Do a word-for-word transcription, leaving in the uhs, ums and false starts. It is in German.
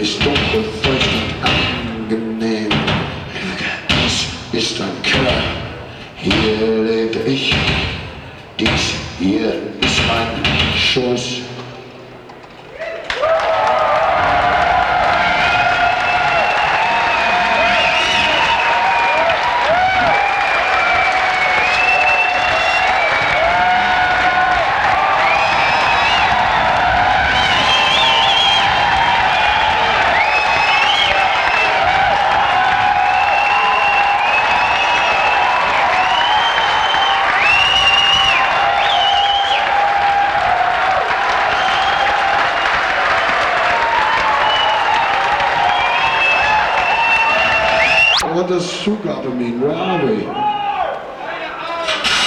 ist dunkel, feucht und angenehm. Dies ist ein Keller, hier lebe ich. Dies hier ist mein Schoß. What does Zugabe mean? Where are we?